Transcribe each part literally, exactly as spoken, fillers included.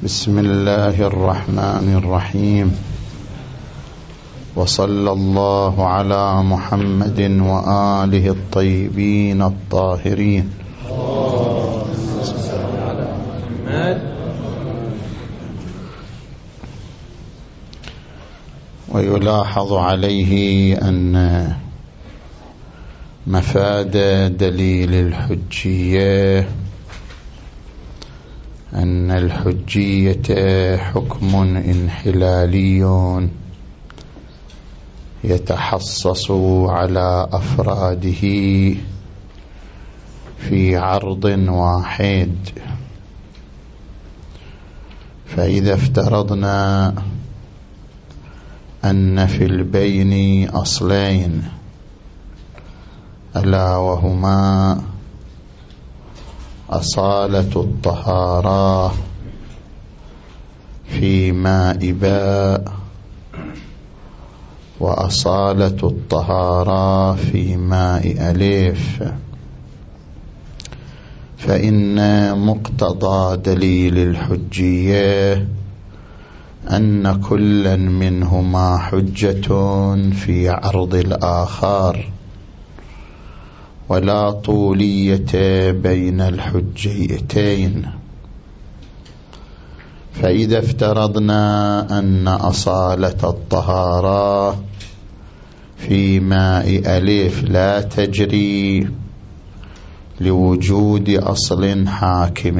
بسم الله الرحمن الرحيم، وصلى الله على محمد وآله الطيبين الطاهرين. ويلاحظ عليه أن مفاد دليل الحجية أن الحجية حكم انحلالي يتحصص على أفراده في عرض واحد. فإذا افترضنا أن في البين أصلين، ألا وهما أصالة الطهارة في ماء باء وأصالة الطهارة في ماء ألف، فإن مقتضى دليل الحجية أن كلا منهما حجة في عرض الآخر، ولا طولية بين الحجيتين. فإذا افترضنا أن أصالة الطهارة في ماء ألف لا تجري لوجود أصل حاكم،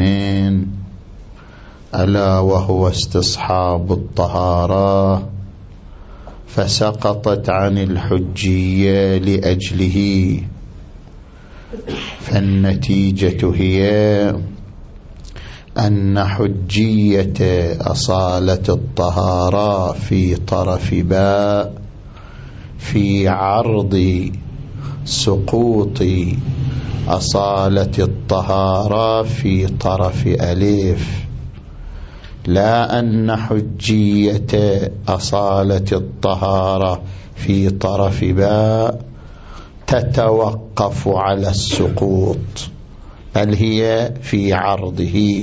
ألا وهو استصحاب الطهارة، فسقطت عن الحجية لأجله. فالنتيجة هي أن حجية أصالة الطهارة في طرف باء في عرض سقوط أصالة الطهارة في طرف ألف، لا أن حجية أصالة الطهارة في طرف باء تتوقف على السقوط، بل هي في عرضه.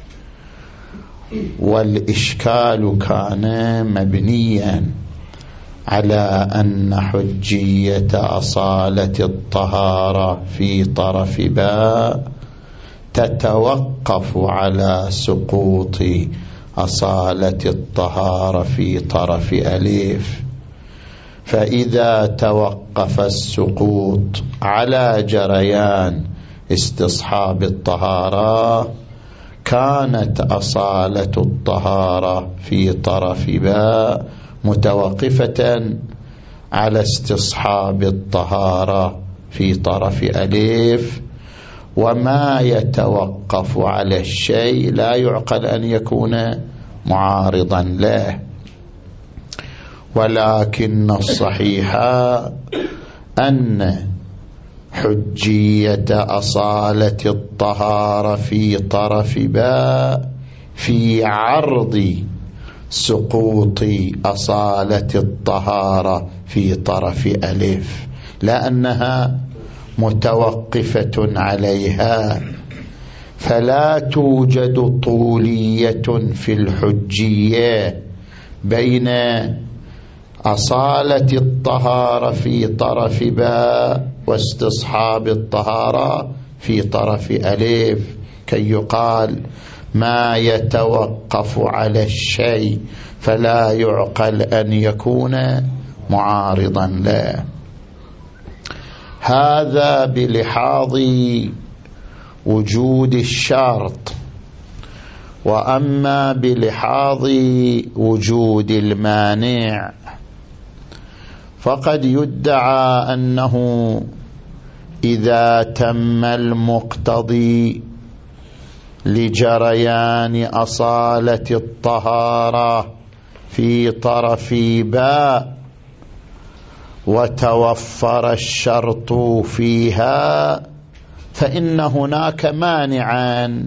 والإشكال كان مبنيا على أن حجية أصالة الطهارة في طرف باء تتوقف على سقوط أصالة الطهارة في طرف ألف. فإذا توقف السقوط على جريان استصحاب الطهارة، كانت أصالة الطهارة في طرف باء متوقفة على استصحاب الطهارة في طرف ألف، وما يتوقف على الشيء لا يعقل أن يكون معارضا له. ولكن الصحيح أن حجية أصالة الطهارة في طرف باء في عرض سقوط أصالة الطهارة في طرف ألف، لأنها متوقفة عليها، فلا توجد طولية في الحجية بين أصالة الطهارة في طرف باء واستصحاب الطهارة في طرف ألف، كي يقال ما يتوقف على الشيء فلا يعقل أن يكون معارضا له. هذا بلحاظ وجود الشرط. وأما بلحاظ وجود المانع، فقد يدعى أنه إذا تم المقتضي لجريان أصالة الطهارة في طرف باء وتوفر الشرط فيها، فإن هناك مانعا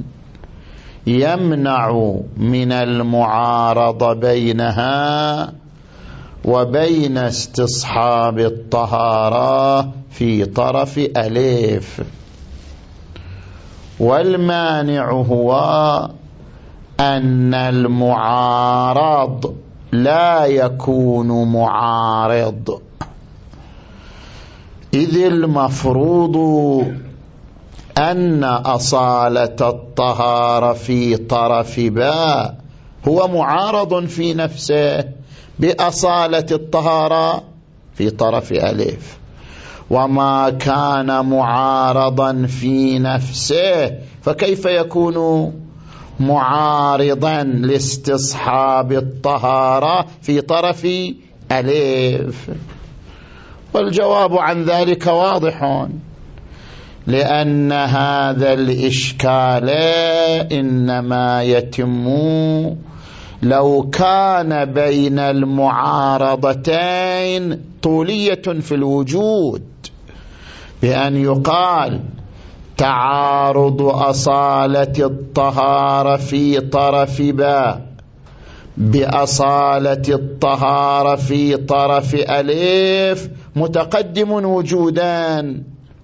يمنع من المعارضة بينها وبين استصحاب الطهارة في طرف ألف. والمانع هو أن المعارض لا يكون معارض، إذ المفروض أن أصالة الطهارة في طرف باء هو معارض في نفسه بأصالة الطهارة في طرف ألف، وما كان معارضا في نفسه فكيف يكون معارضا لاستصحاب الطهارة في طرف ألف؟ والجواب عن ذلك واضح، لأن هذا الإشكال إنما يتم لو كان بين المعارضتين طولية في الوجود، بأن يقال تعارض أصالة الطهارة في طرف باء بأصالة الطهارة في طرف ألف متقدم وجودان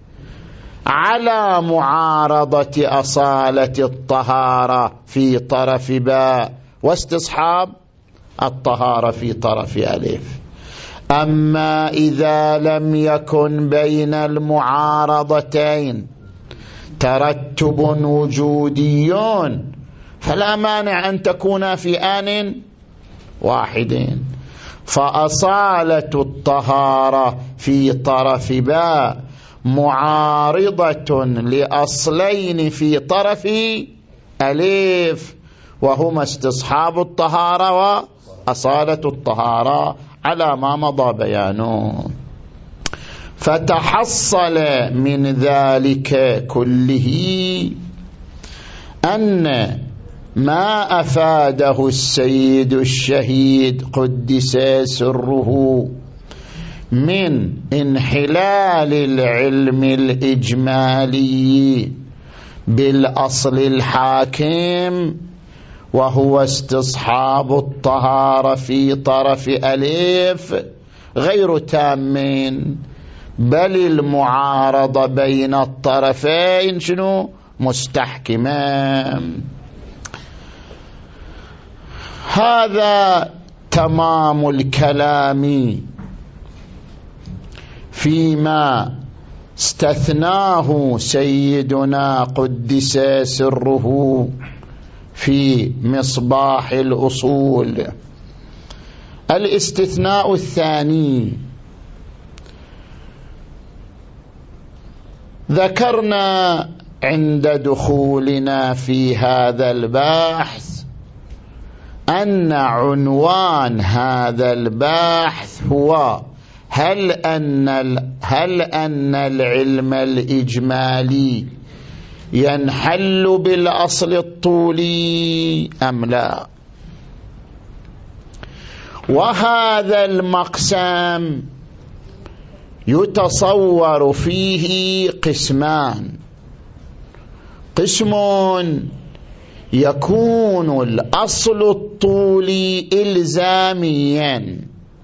على معارضة أصالة الطهارة في طرف باء واستصحاب الطهارة في طرف ألف. أما إذا لم يكن بين المعارضتين ترتب وجودي فلا مانع أن تكون في آن واحد، فأصالة الطهارة في طرف باء معارضة لأصلين في طرف ألف، وهما استصحاب الطهارة وأصالة الطهارة على ما مضى بيانه. فتحصل من ذلك كله أن ما أفاده السيد الشهيد قدس سره من انحلال العلم الإجمالي بالأصل الحاكم وهو استصحاب الطهارة في طرف ألف غير تام، بل المعارضة بين الطرفين شنو مستحكمان. هذا تمام الكلام فيما استثناه سيدنا قدس سره في مصباح الأصول. الاستثناء الثاني ذكرنا عند دخولنا في هذا البحث أن عنوان هذا البحث هو هل أن هل أن العلم الإجمالي ينحل بالأصل الطولي أم لا؟ وهذا المقسم يتصور فيه قسمان: قسم يكون الأصل الطولي إلزاميا،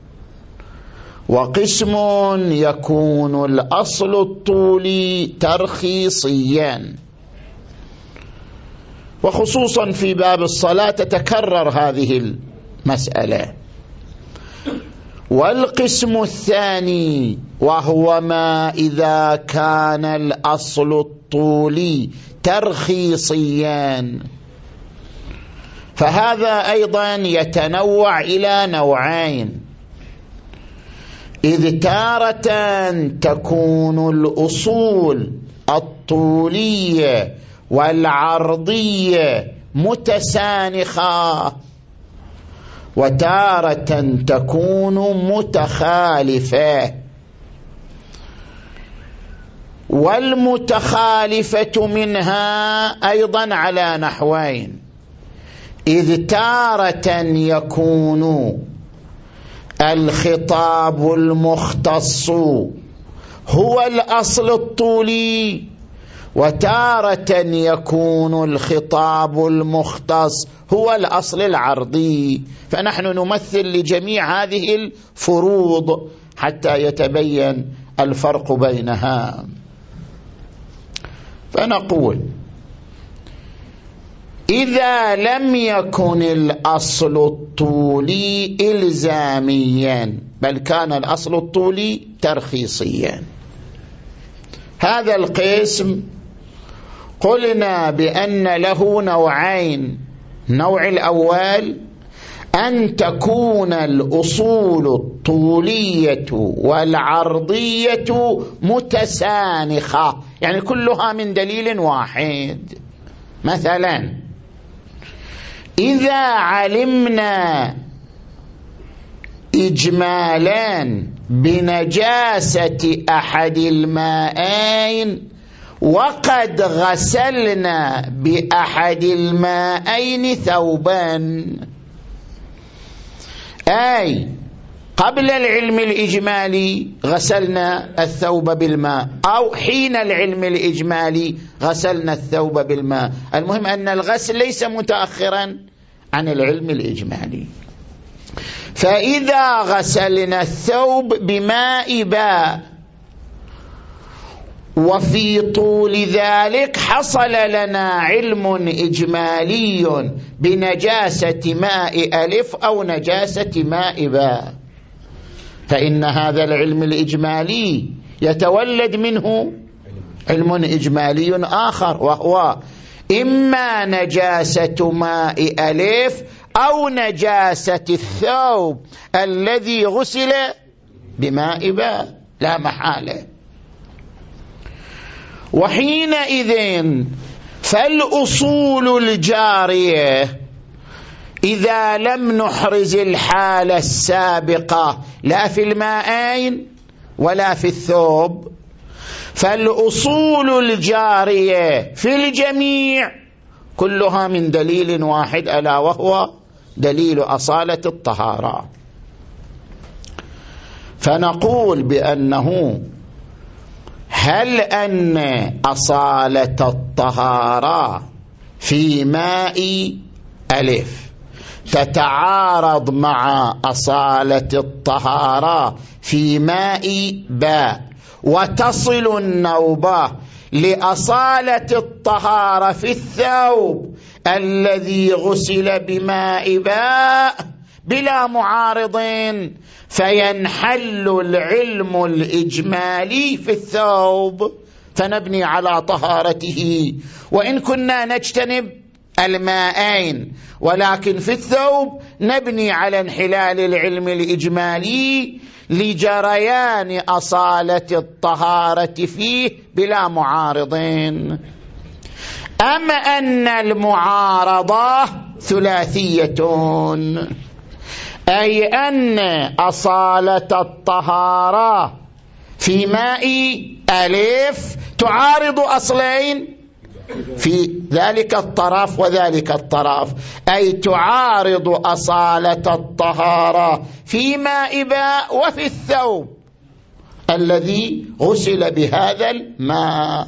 وقسم يكون الأصل الطولي ترخيصيا. وخصوصا في باب الصلاة تتكرر هذه المسألة. والقسم الثاني وهو ما إذا كان الأصل الطولي ترخيصيا، فهذا أيضا يتنوع إلى نوعين: إذ تارة تكون الأصول الطولية والعرضية متسانخة، وتارة تكون متخالفة. والمتخالفة منها أيضا على نحوين: إذ تارة يكون الخطاب المختص هو الأصل الطولي، وتارة يكون الخطاب المختص هو الأصل العرضي. فنحن نمثل لجميع هذه الفروض حتى يتبين الفرق بينها. فنقول إذا لم يكن الأصل الطولي إلزاميا بل كان الأصل الطولي ترخيصيا، هذا القسم قلنا بأن له نوعين. النوع الأول أن تكون الأصول الطولية والعرضية متسانخة، يعني كلها من دليل واحد. مثلا إذا علمنا إجمالا بنجاسة أحد الماءين وقد غسلنا بأحد الماءين ثوبا، أي قبل العلم الإجمالي غسلنا الثوب بالماء، أو حين العلم الإجمالي غسلنا الثوب بالماء، المهم أن الغسل ليس متأخرا عن العلم الإجمالي. فإذا غسلنا الثوب بماء باء وفي طول ذلك حصل لنا علم إجمالي بنجاسة ماء ألف أو نجاسة ماء باء، فإن هذا العلم الإجمالي يتولد منه علم إجمالي آخر، وهو إما نجاسة ماء ألف أو نجاسة الثوب الذي غسل بماء باء لا محالة. وحينئذ فالأصول الجارية إذا لم نحرز الحالة السابقة لا في الماءين ولا في الثوب، فالأصول الجارية في الجميع كلها من دليل واحد، ألا وهو دليل أصالة الطهارة. فنقول بأنه هل أن أصالة الطهارة في ماء ألف تتعارض مع أصالة الطهارة في ماء باء وتصل النوبة لأصالة الطهارة في الثوب الذي غسل بماء باء بلا معارضين، فينحل العلم الإجمالي في الثوب فنبني على طهارته، وإن كنا نجتنب الماءين ولكن في الثوب نبني على انحلال العلم الإجمالي لجريان أصالة الطهارة فيه بلا معارضين. أما أن المعارضة ثلاثية، أي أن أصالة الطهارة في ماء ألف تعارض أصلين في ذلك الطرف وذلك الطرف، أي تعارض أصالة الطهارة في ماء باء وفي الثوب الذي غسل بهذا الماء.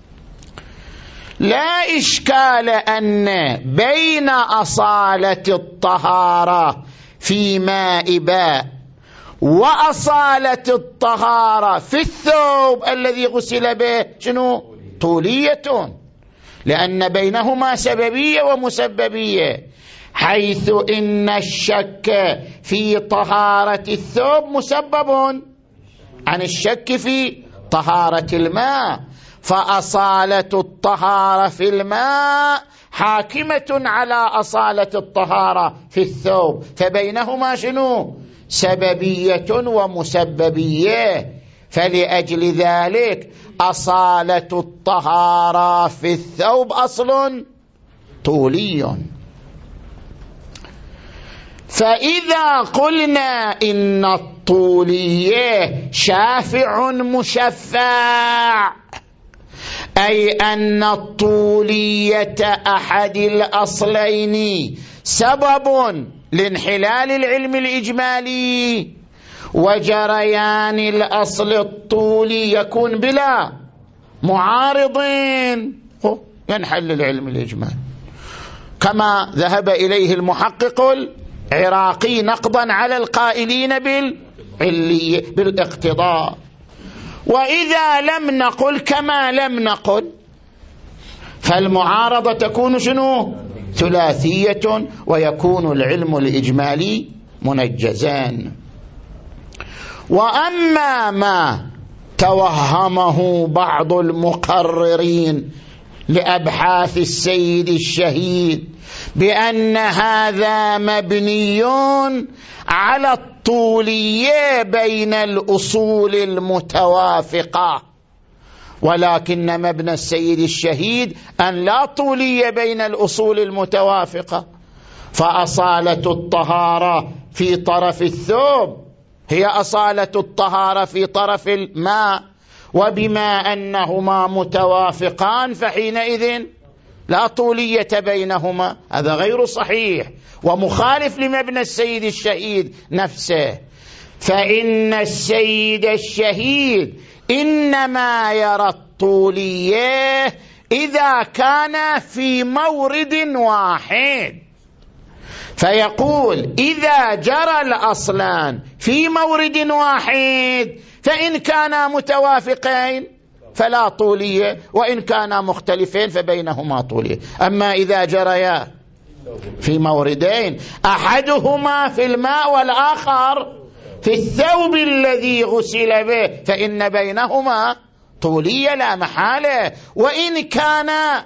لا إشكال أن بين أصالة الطهارة في ماء باء وأصالة الطهارة في الثوب الذي غسل به شنو؟ طولية، لأن بينهما سببية ومسببية، حيث إن الشك في طهارة الثوب مسبب عن الشك في طهارة الماء، فأصالة الطهارة في الماء حاكمة على أصالة الطهارة في الثوب، فبينهما شنو؟ سببية ومسببية. فلأجل ذلك أصالة الطهارة في الثوب أصل طولي. فإذا قلنا إن الطولية شافع مشفع، أي أن الطولية أحد الأصلين سبب لانحلال العلم الإجمالي، وجريان الأصل الطولي يكون بلا معارضين ينحل العلم الإجمالي، كما ذهب إليه المحقق العراقي نقضا على القائلين بالعلية بالاقتضاء. وإذا لم نقل كما لم نقل فالمعارضة تكون شنو؟ ثلاثية ويكون العلم الإجمالي منجزان. وأما ما توهمه بعض المقررين لأبحاث السيد الشهيد بأن هذا مبني على الطولية بين الأصول المتوافقة، ولكن مبنى السيد الشهيد أن لا طولية بين الأصول المتوافقة، فأصالة الطهارة في طرف الثوب هي أصالة الطهارة في طرف الماء، وبما أنهما متوافقان فحينئذ لا طولية بينهما. هذا غير صحيح ومخالف لمبنى السيد الشهيد نفسه، فإن السيد الشهيد إنما يرى الطولية إذا كان في مورد واحد، فيقول إذا جرى الأصلان في مورد واحد فإن كانا متوافقين فلا طولية، وإن كانا مختلفين فبينهما طولية. أما إذا جريا في موردين أحدهما في الماء والآخر في الثوب الذي غسل به فإن بينهما طولية لا محالة، وإن كانا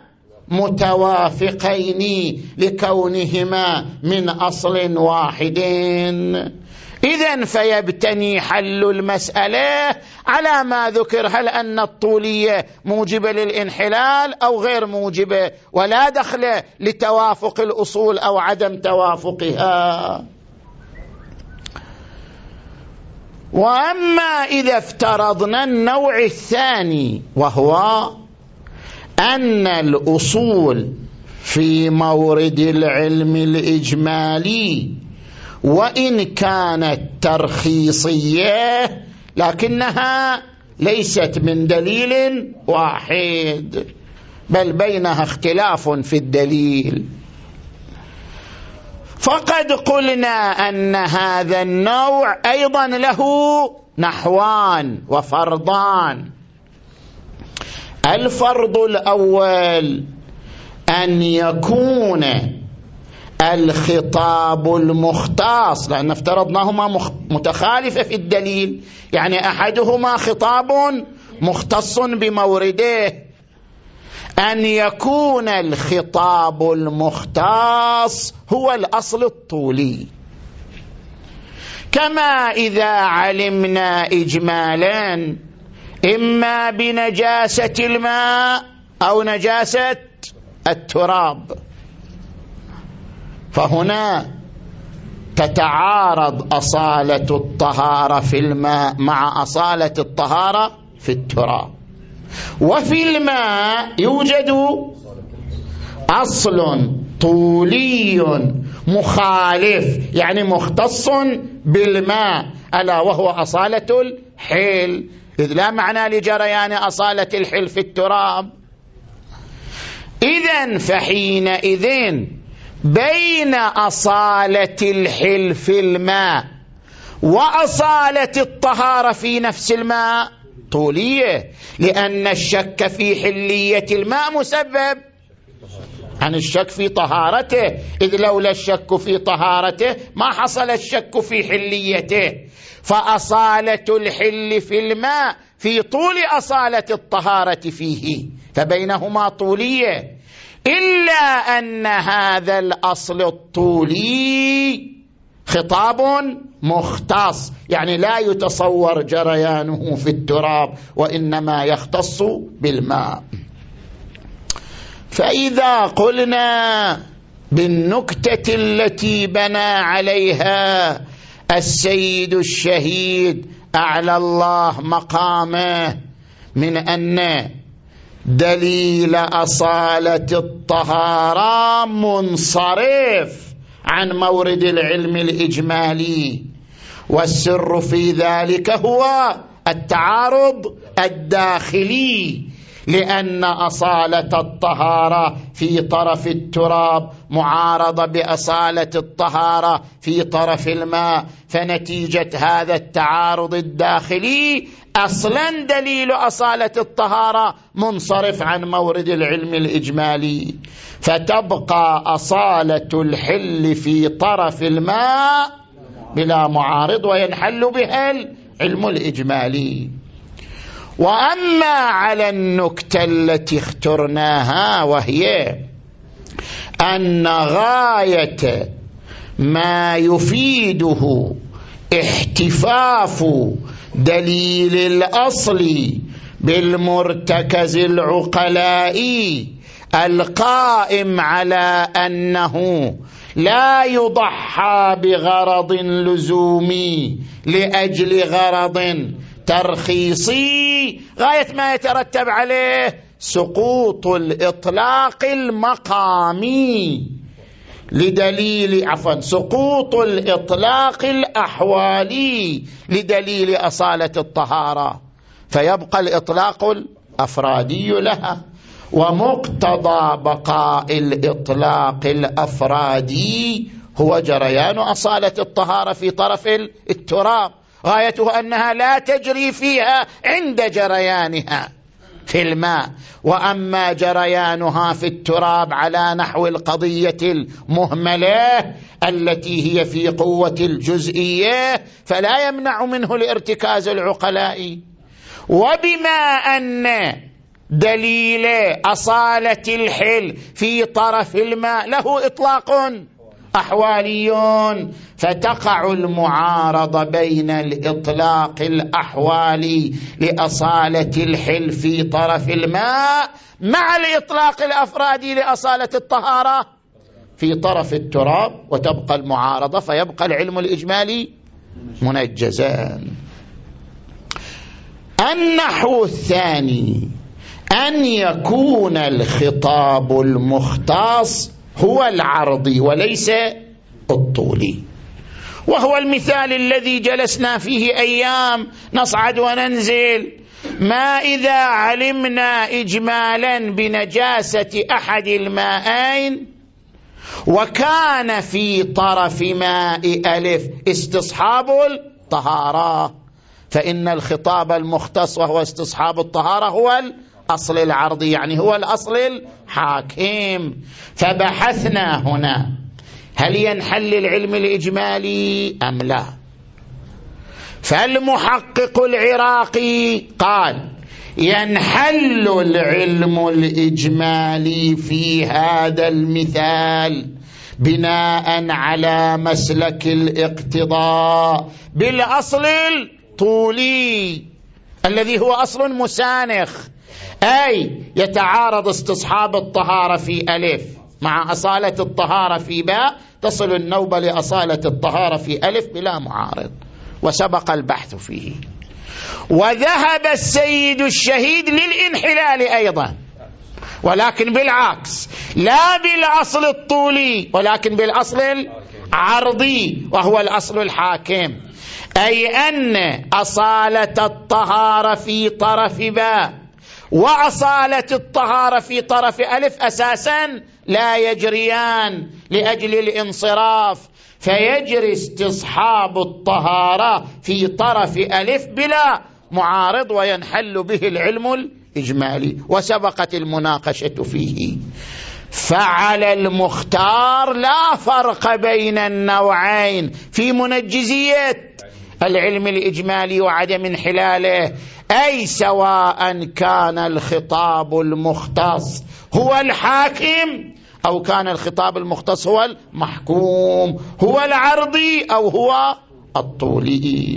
متوافقين لكونهما من أصل واحد. إذن فيبتني حل المسألة على ما ذكر، هل أن الطولية موجبة للانحلال أو غير موجبة، ولا دخل لتوافق الأصول أو عدم توافقها. وأما إذا افترضنا النوع الثاني، وهو أن الأصول في مورد العلم الإجمالي وإن كانت ترخيصية لكنها ليست من دليل واحد، بل بينها اختلاف في الدليل، فقد قلنا أن هذا النوع أيضا له نحوان وفرضان. الفرض الأول أن يكون الخطاب المختص، لأن افترضناهما متخالفة في الدليل، يعني أحدهما خطاب مختص بمورده، أن يكون الخطاب المختص هو الأصل الطولي، كما إذا علمنا إجمالا إما بنجاسة الماء أو نجاسة التراب، فهنا تتعارض أصالة الطهارة في الماء مع أصالة الطهارة في التراب. وفي الماء يوجد أصل طولي مخالف يعني مختص بالماء، ألا وهو أصالة الحل، إذ لا معنى لجريان أصالة الحل في التراب. إذن فحينئذ بين أصالة الحل في الماء وأصالة الطهارة في نفس الماء طولية، لأن الشك في حلية الماء مسبب عن الشك في طهارته، إذ لولا الشك في طهارته ما حصل الشك في حليته، فأصالة الحل في الماء في طول أصالة الطهارة فيه، فبينهما طولية، إلا أن هذا الأصل الطولي خطاب مختص، يعني لا يتصور جريانه في التراب وإنما يختص بالماء. فإذا قلنا بالنكتة التي بنى عليها السيد الشهيد أعلى الله مقامه من أن دليل أصالة الطهارة منصرف عن مورد العلم الإجمالي، والسر في ذلك هو التعارض الداخلي، لأن أصالة الطهارة في طرف التراب معارضة بأصالة الطهارة في طرف الماء، فنتيجة هذا التعارض الداخلي أصلا دليل أصالة الطهارة منصرف عن مورد العلم الإجمالي، فتبقى أصالة الحل في طرف الماء بلا معارض وينحل بها العلم الإجمالي. وأما على النكتة التي اخترناها، وهي أن غاية ما يفيده احتفاف دليل الأصل بالمرتكز العقلائي القائم على أنه لا يضحى بغرض لزومي لأجل غرض ترخيصي، غاية ما يترتب عليه سقوط الإطلاق المقامي لدليل عفوا سقوط الإطلاق الأحوالي لدليل أصالة الطهارة، فيبقى الإطلاق الأفرادي لها. ومقتضى بقاء الإطلاق الأفرادي هو جريان أصالة الطهارة في طرف التراب، غايته أنها لا تجري فيها عند جريانها في الماء، وأما جريانها في التراب على نحو القضية المهملة التي هي في قوة الجزئية فلا يمنع منه الارتكاز العقلائي. وبما أن دليل أصالة الحل في طرف الماء له إطلاق أحوالي، فتقع المعارضة بين الإطلاق الأحوالي لأصالة الحل في طرف الماء مع الإطلاق الأفرادي لأصالة الطهارة في طرف التراب، وتبقى المعارضة، فيبقى العلم الإجمالي منجزان. النحو الثاني أن يكون الخطاب المختص هو العرضي وليس الطولي، وهو المثال الذي جلسنا فيه أيام نصعد وننزل. ما إذا علمنا إجمالا بنجاسة أحد الماءين وكان في طرف ماء ألف استصحاب الطهارة، فإن الخطاب المختص وهو استصحاب الطهارة هو الأصل العرضي، يعني هو الأصل الحاكم. فبحثنا هنا هل ينحل العلم الإجمالي أم لا؟ فالمحقق العراقي قال ينحل العلم الإجمالي في هذا المثال بناء على مسلك الاقتضاء بالأصل الطولي الذي هو أصل مسانخ، أي يتعارض استصحاب الطهارة في ألف مع أصالة الطهارة في باء، تصل النوبة لأصالة الطهارة في ألف بلا معارض، وسبق البحث فيه. وذهب السيد الشهيد للانحلال أيضا، ولكن بالعكس، لا بالأصل الطولي ولكن بالأصل العرضي وهو الأصل الحاكم، أي أن أصالة الطهارة في طرف باء وأصالة الطهارة في طرف ألف أساسا لا يجريان لأجل الانصراف، فيجري استصحاب الطهارة في طرف ألف بلا معارض وينحل به العلم الإجمالي، وسبقت المناقشة فيه. فعلى المختار لا فرق بين النوعين في منجزية العلم الإجمالي وعدم انحلاله، أي سواء كان الخطاب المختص هو الحاكم أو كان الخطاب المختص هو المحكوم، هو العرضي أو هو الطولي.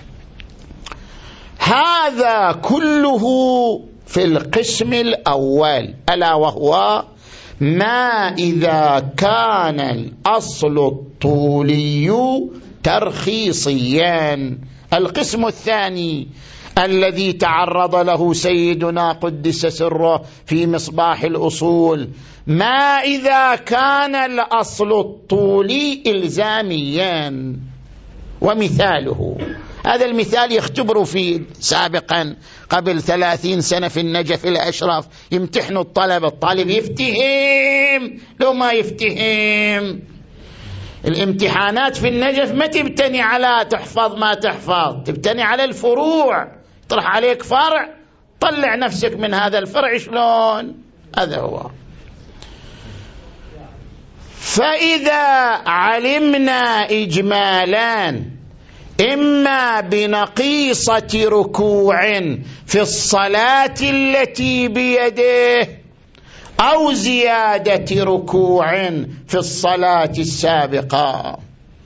هذا كله في القسم الأول، ألا وهو ما إذا كان الأصل الطولي ترخيصيا. القسم الثاني الذي تعرض له سيدنا قدس سره في مصباح الأصول، ما إذا كان الأصل الطولي إلزاميا. ومثاله هذا المثال يختبروا فيه سابقا قبل ثلاثين سنة في النجف الأشرف، يمتحنوا الطلبة، الطالب يفتهم لو ما يفتهم. الامتحانات في النجف ما تبتني على تحفظ ما تحفظ، تبتني على الفروع، طرح عليك فرع طلع نفسك من هذا الفرع شلون. هذا هو. فإذا علمنا إجمالا إما بنقيصة ركوع في الصلاة التي بيده أو زيادة ركوع في الصلاة السابقة.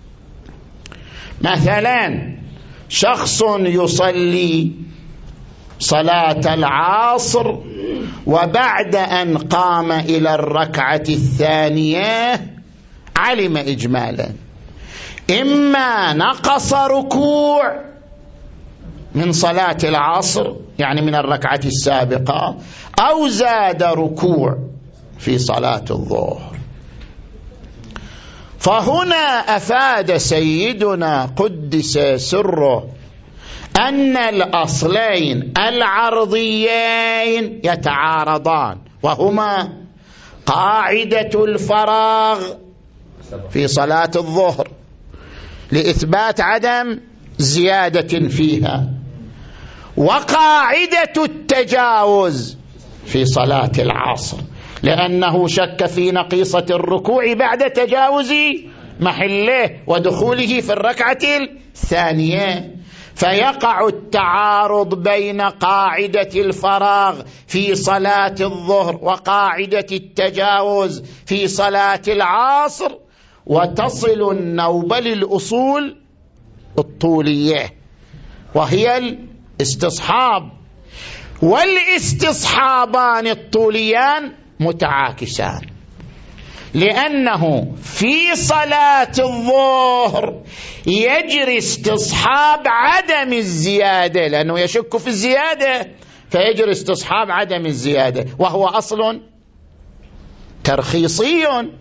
مثلا شخص يصلي صلاة العصر وبعد أن قام إلى الركعة الثانية علم إجمالا إما نقص ركوع من صلاة العصر يعني من الركعة السابقة أو زاد ركوع في صلاة الظهر. فهنا أفاد سيدنا قدس سره أن الأصلين العرضيين يتعارضان، وهما قاعدة الفراغ في صلاة الظهر لإثبات عدم زيادة فيها، وقاعدة التجاوز في صلاة العصر لأنه شك في نقيصة الركوع بعد تجاوز محله ودخوله في الركعة الثانية. فيقع التعارض بين قاعدة الفراغ في صلاة الظهر وقاعدة التجاوز في صلاة العصر، وتصل النوبة للأصول الطولية وهي الاستصحاب، والاستصحابان الطوليان متعاكسان، لأنه في صلاة الظهر يجري استصحاب عدم الزيادة لأنه يشك في الزيادة، فيجري استصحاب عدم الزيادة وهو أصل ترخيصي.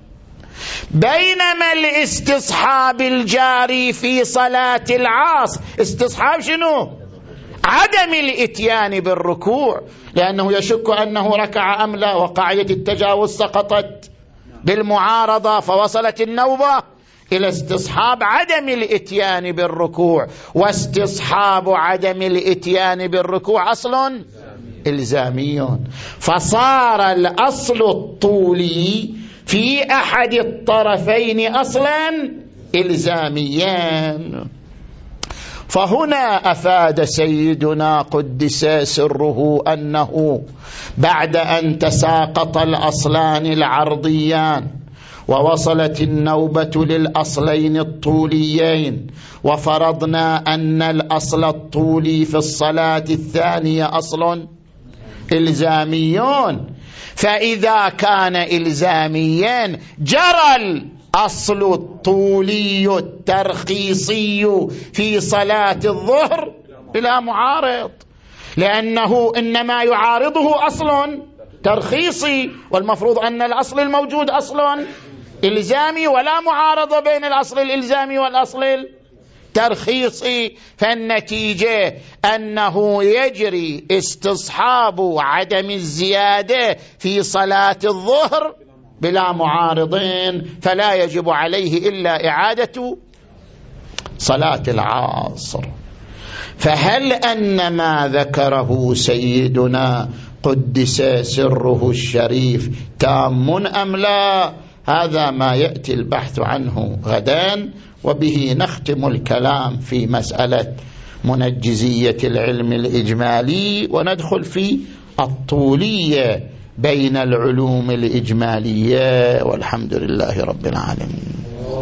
بينما الاستصحاب الجاري في صلاة العصر استصحاب شنو؟ عدم الاتيان بالركوع، لأنه يشك أنه ركع أم لا، وقاعدة التجاوز سقطت بالمعارضة فوصلت النوبة إلى استصحاب عدم الاتيان بالركوع، واستصحاب عدم الاتيان بالركوع أصل إلزامي. فصار الأصل الطولي في أحد الطرفين أصلا إلزاميا. فهنا أفاد سيدنا قدس سره أنه بعد أن تساقط الأصلان العرضيان ووصلت النوبة للأصلين الطوليين، وفرضنا أن الأصل الطولي في الصلاة الثانية أصل إلزاميون، فإذا كان إلزاميا جرى الأصل الطولي الترخيصي في صلاة الظهر بلا معارض، لأنه إنما يعارضه أصل ترخيصي، والمفروض أن الأصل الموجود أصل إلزامي ولا معارضة بين الأصل الإلزامي والأصل الترخيصي. فالنتيجة أنه يجري استصحاب عدم الزيادة في صلاة الظهر بلا معارضين، فلا يجب عليه إلا إعادة صلاة العصر. فهل أن ما ذكره سيدنا قدس سره الشريف تام أم لا؟ هذا ما يأتي البحث عنه غدا، وبه نختم الكلام في مسألة منجزية العلم الإجمالي، وندخل في الطولية بين العلوم الإجمالية، والحمد لله رب العالمين.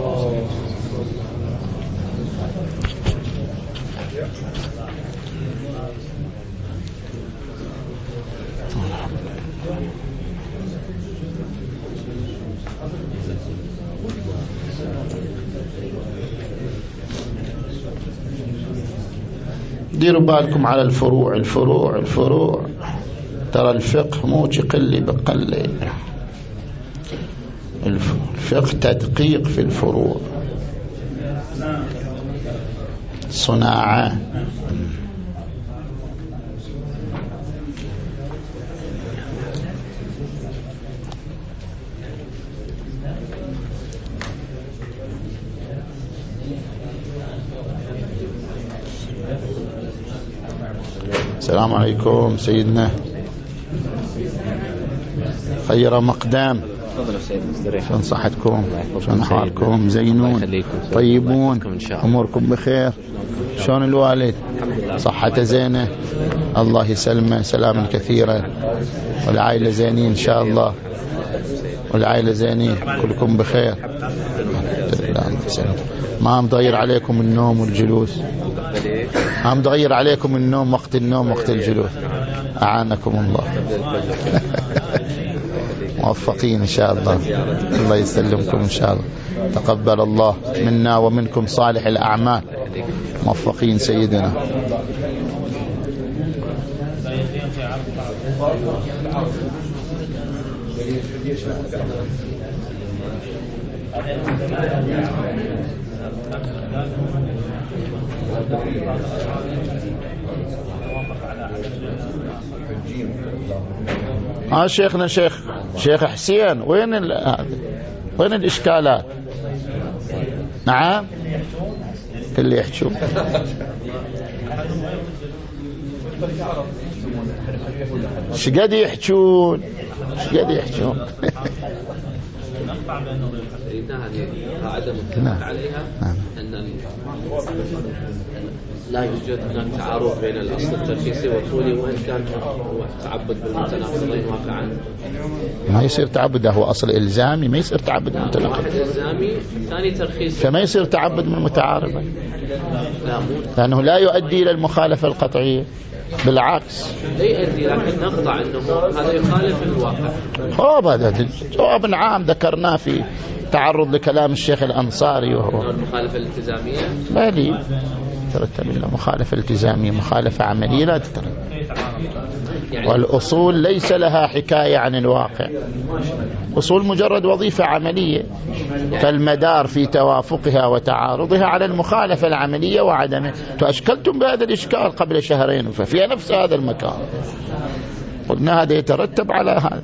ديروا بالكم على الفروع الفروع الفروع ترى الفقه مو قلي بقلي، الفقه تدقيق في الفروع. صناعة. السلام عليكم سيدنا، خير مقدام. شلون صحتكم؟ شلون أحوالكم؟ زينون طيبون؟ أموركم بخير؟ شلون الوالد؟ صحته زينة؟ الله يسلمه سلاما كثيرا، والعائلة زينين إن شاء الله، والعائلة زينين كلكم بخير. ما مضير عليكم النوم والجلوس، ما متغير عليكم النوم وقت النوم وقت الجلوس، أعانكم الله. موفقين إن شاء الله، الله يسلمكم إن شاء الله. تقبل الله منا ومنكم صالح الأعمال، موفقين سيدنا. ها شيخنا شيخ شيخ حسين، وين ال... وين الإشكالات؟ نعم اللي يحجون شقد يحجون شقد يحجون عدم الاتفاق عليها أن لا يوجد هناك تعارض بين الأصل الترخيصي والطولي، وإن كان هو تعبد بالمتناقضين واقعا. ما يصير تعبد، هو أصل إلزامي، ما يصير تعبد بالمتناقض. واحد إلزامي، ثاني ترخيصي، فما يصير تعبد من المتعارضين، لأنه لا يؤدي إلى المخالفة القطعية، بالعكس لا يؤدي، لكن نقطع أنه هذا يخالف الواقع. هو هذا جواب عام ذكرناه في تعرض لكلام الشيخ الأنصاري، وهو المخالفة الالتزامية بالي ترتب له مخالفة التزامية، مخالفة عملية لا تترتب. والأصول ليس لها حكاية عن الواقع، أصول مجرد وظيفة عملية، فالمدار في توافقها وتعارضها على المخالفة العملية وعدمها. فأشكلتم بهذا الإشكال قبل شهرين ففي نفس هذا المكان، قلنا هذا يترتب على هذا.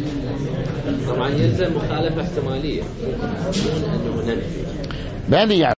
طبعا يلزم مخالفة احتمالية، أنه ننفي بالي يعني